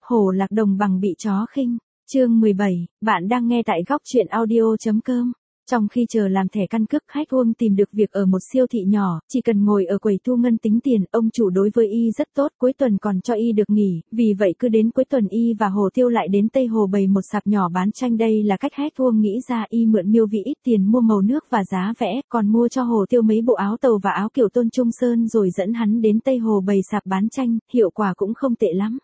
Hổ lạc đồng bằng bị chó khinh. Chương 17, bạn đang nghe tại góc truyện audio.com. Trong khi chờ làm thẻ căn cước, Khách Uông tìm được việc ở một siêu thị nhỏ, chỉ cần ngồi ở quầy thu ngân tính tiền, ông chủ đối với y rất tốt, cuối tuần còn cho y được nghỉ, vì vậy cứ đến cuối tuần y và Hồ Tiêu lại đến Tây Hồ bày một sạp nhỏ bán tranh. Đây là cách Khách Uông nghĩ ra. Y mượn Miêu Vĩ ít tiền mua màu nước và giá vẽ, còn mua cho Hồ Tiêu mấy bộ áo tàu và áo kiểu Tôn Trung Sơn rồi dẫn hắn đến Tây Hồ bày sạp bán tranh, hiệu quả cũng không tệ lắm.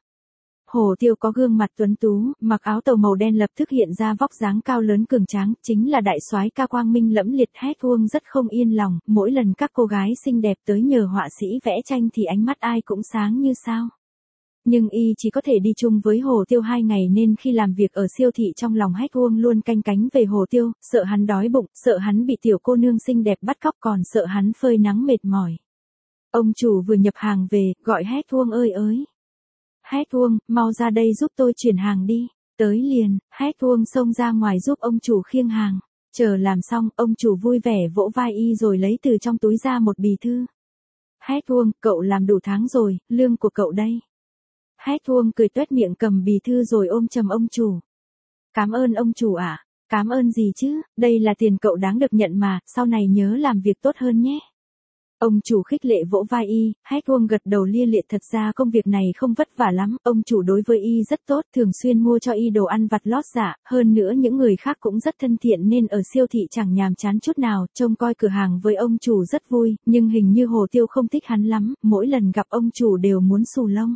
Hồ Tiêu có gương mặt tuấn tú, mặc áo tàu màu đen lập tức hiện ra vóc dáng cao lớn cường tráng, chính là đại soái ca quang minh lẫm liệt. Khách Uông rất không yên lòng, mỗi lần các cô gái xinh đẹp tới nhờ họa sĩ vẽ tranh thì ánh mắt ai cũng sáng như sao. Nhưng y chỉ có thể đi chung với Hồ Tiêu 2 ngày nên khi làm việc ở siêu thị trong lòng Khách Uông luôn canh cánh về Hồ Tiêu, sợ hắn đói bụng, sợ hắn bị tiểu cô nương xinh đẹp bắt cóc, còn sợ hắn phơi nắng mệt mỏi. Ông chủ vừa nhập hàng về, gọi Khách Uông ơi ới. Khách Uông, mau ra đây giúp tôi chuyển hàng đi. Tới liền, Khách Uông xông ra ngoài giúp ông chủ khiêng hàng. Chờ làm xong, ông chủ vui vẻ vỗ vai y rồi lấy từ trong túi ra một bì thư. Khách Uông, cậu làm đủ tháng rồi, lương của cậu đây. Khách Uông cười tuét miệng cầm bì thư rồi ôm chầm ông chủ. Cảm ơn ông chủ ạ. Cảm ơn gì chứ, đây là tiền cậu đáng được nhận mà, sau này nhớ làm việc tốt hơn nhé. Ông chủ khích lệ vỗ vai y, Khách Uông gật đầu lia lịa. Thật ra công việc này không vất vả lắm, ông chủ đối với y rất tốt, thường xuyên mua cho y đồ ăn vặt lót dạ, hơn nữa những người khác cũng rất thân thiện nên ở siêu thị chẳng nhàm chán chút nào, trông coi cửa hàng với ông chủ rất vui, nhưng hình như Hồ Tiêu không thích hắn lắm, mỗi lần gặp ông chủ đều muốn xù lông.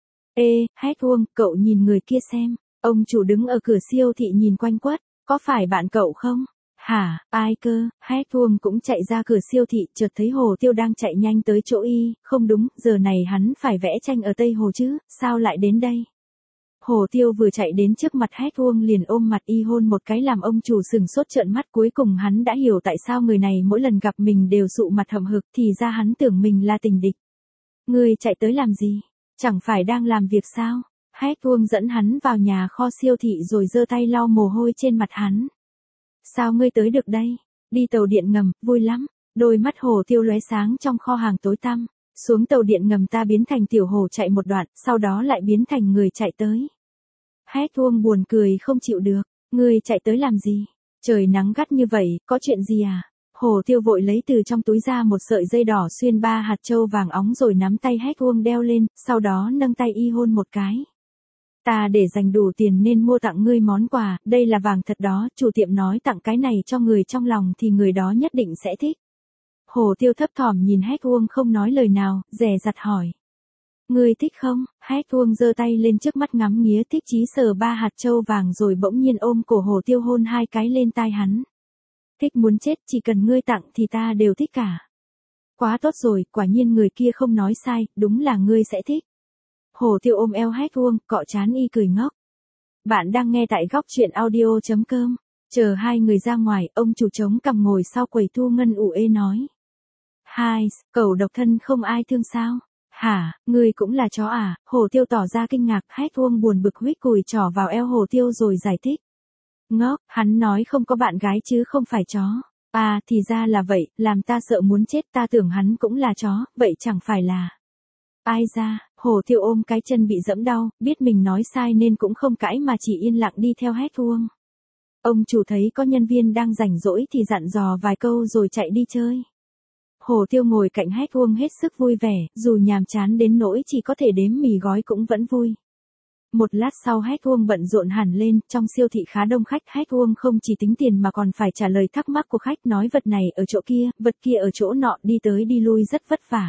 Ê, Khách Uông, cậu nhìn người kia xem, ông chủ đứng ở cửa siêu thị nhìn quanh quất, có phải bạn cậu không? Hả, ai cơ? Khách Uông cũng chạy ra cửa siêu thị, chợt thấy Hồ Tiêu đang chạy nhanh tới chỗ y, không đúng, giờ này hắn phải vẽ tranh ở Tây Hồ chứ, sao lại đến đây? Hồ Tiêu vừa chạy đến trước mặt Khách Uông liền ôm mặt y hôn một cái làm ông chủ sừng sốt trợn mắt. Cuối cùng hắn đã hiểu tại sao người này mỗi lần gặp mình đều sụ mặt hậm hực, thì ra hắn tưởng mình là tình địch. Ngươi chạy tới làm gì? Chẳng phải đang làm việc sao? Khách Uông dẫn hắn vào nhà kho siêu thị rồi giơ tay lau mồ hôi trên mặt hắn. Sao ngươi tới được đây? Đi tàu điện ngầm, vui lắm. Đôi mắt Hồ Tiêu lóe sáng trong kho hàng tối tăm. Xuống tàu điện ngầm ta biến thành tiểu hồ chạy một đoạn, sau đó lại biến thành người chạy tới. Khách Uông buồn cười không chịu được. Ngươi chạy tới làm gì? Trời nắng gắt như vậy, có chuyện gì à? Hồ Tiêu vội lấy từ trong túi ra một sợi dây đỏ xuyên 3 hạt châu vàng óng rồi nắm tay Khách Uông đeo lên, sau đó nâng tay y hôn một cái. Ta để dành đủ tiền nên mua tặng ngươi món quà, đây là vàng thật đó, chủ tiệm nói tặng cái này cho người trong lòng thì người đó nhất định sẽ thích. Hồ Tiêu thấp thỏm nhìn Khách Uông không nói lời nào, dè dặt hỏi. Ngươi thích không? Khách Uông giơ tay lên trước mắt ngắm nghía thích chí sờ 3 hạt châu vàng rồi bỗng nhiên ôm cổ Hồ Tiêu hôn 2 cái lên tai hắn. Thích muốn chết, chỉ cần ngươi tặng thì ta đều thích cả. Quá tốt rồi, quả nhiên người kia không nói sai, đúng là ngươi sẽ thích. Hồ Tiêu ôm eo Khách Uông, cọ trán y cười ngốc. Bạn đang nghe tại góc truyện audio.com. Chờ hai người ra ngoài, ông chủ trống cằm ngồi sau quầy thu ngân ủ ê nói. Hai, cậu độc thân không ai thương sao? Hả, ngươi cũng là chó à? Hồ Tiêu tỏ ra kinh ngạc. Khách Uông buồn bực huých cùi trỏ vào eo Hồ Tiêu rồi giải thích. Ngốc, hắn nói không có bạn gái chứ không phải chó. À, thì ra là vậy, làm ta sợ muốn chết, ta tưởng hắn cũng là chó, vậy chẳng phải là. Ai ra, Hồ Tiêu ôm cái chân bị giẫm đau, biết mình nói sai nên cũng không cãi mà chỉ yên lặng đi theo Khách Uông. Ông chủ thấy có nhân viên đang rảnh rỗi thì dặn dò vài câu rồi chạy đi chơi. Hồ Tiêu ngồi cạnh Khách Uông hết sức vui vẻ, dù nhàm chán đến nỗi chỉ có thể đếm mì gói cũng vẫn vui. Một lát sau Khách Uông bận rộn hẳn lên, trong siêu thị khá đông khách. Khách Uông không chỉ tính tiền mà còn phải trả lời thắc mắc của khách, nói vật này ở chỗ kia, vật kia ở chỗ nọ, đi tới đi lui rất vất vả.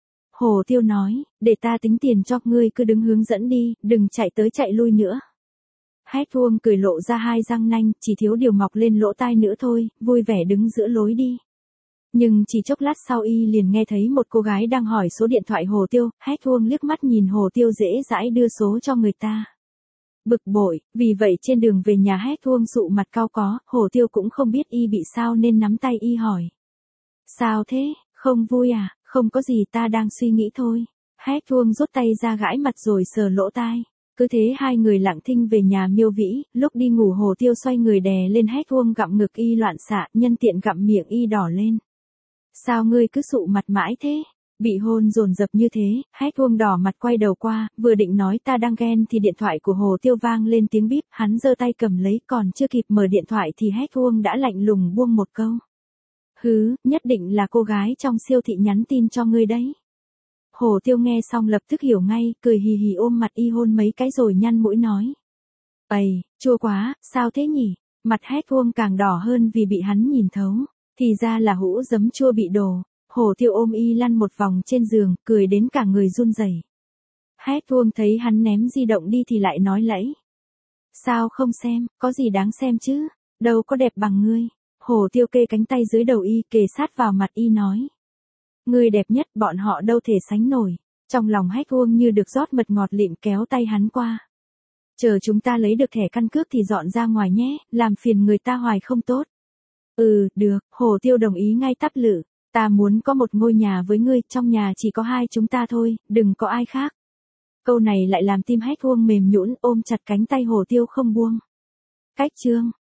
Hồ Tiêu nói, để ta tính tiền cho, ngươi cứ đứng hướng dẫn đi, đừng chạy tới chạy lui nữa. Khách Uông cười lộ ra 2 răng nanh, chỉ thiếu điều mọc lên lỗ tai nữa thôi, vui vẻ đứng giữa lối đi. Nhưng chỉ chốc lát sau y liền nghe thấy một cô gái đang hỏi số điện thoại Hồ Tiêu, Khách Uông liếc mắt nhìn Hồ Tiêu dễ dãi đưa số cho người ta. Bực bội, vì vậy trên đường về nhà Khách Uông sụ mặt cau có, Hồ Tiêu cũng không biết y bị sao nên nắm tay y hỏi. Sao thế, không vui à? Không có gì, ta đang suy nghĩ thôi. Khách Uông rút tay ra gãi mặt rồi sờ lỗ tai. Cứ thế hai người lặng thinh về nhà Miêu Vĩ, lúc đi ngủ Hồ Tiêu xoay người đè lên Khách Uông gặm ngực y loạn xạ, nhân tiện gặm miệng y đỏ lên. Sao ngươi cứ sụ mặt mãi thế? Bị hôn dồn dập như thế, Hách Uông đỏ mặt quay đầu qua, vừa định nói ta đang ghen thì điện thoại của Hồ Tiêu vang lên tiếng bíp, hắn giơ tay cầm lấy, còn chưa kịp mở điện thoại thì Hách Uông đã lạnh lùng buông một câu. Hứ, nhất định là cô gái trong siêu thị nhắn tin cho ngươi đấy. Hồ Tiêu nghe xong lập tức hiểu ngay, cười hì hì ôm mặt y hôn mấy cái rồi nhăn mũi nói. Ây, chua quá, sao thế nhỉ? Mặt Hách Uông càng đỏ hơn vì bị hắn nhìn thấu. Thì ra là hũ giấm chua bị đổ. Hồ Tiêu ôm y lăn một vòng trên giường, cười đến cả người run rẩy. Hách Uông thấy hắn ném di động đi thì lại nói lẫy. Sao không xem, có gì đáng xem chứ, đâu có đẹp bằng ngươi. Hồ Tiêu kê cánh tay dưới đầu y, kề sát vào mặt y nói. Ngươi đẹp nhất, bọn họ đâu thể sánh nổi. Trong lòng Hách Uông như được rót mật ngọt lịm, kéo tay hắn qua. Chờ chúng ta lấy được thẻ căn cước thì dọn ra ngoài nhé, làm phiền người ta hoài không tốt. Ừ, được, Hồ Tiêu đồng ý ngay tắp lự. Ta muốn có một ngôi nhà với ngươi, trong nhà chỉ có hai chúng ta thôi, đừng có ai khác. Câu này lại làm tim Hách Uông mềm nhũn, ôm chặt cánh tay Hồ Tiêu không buông. Cách chương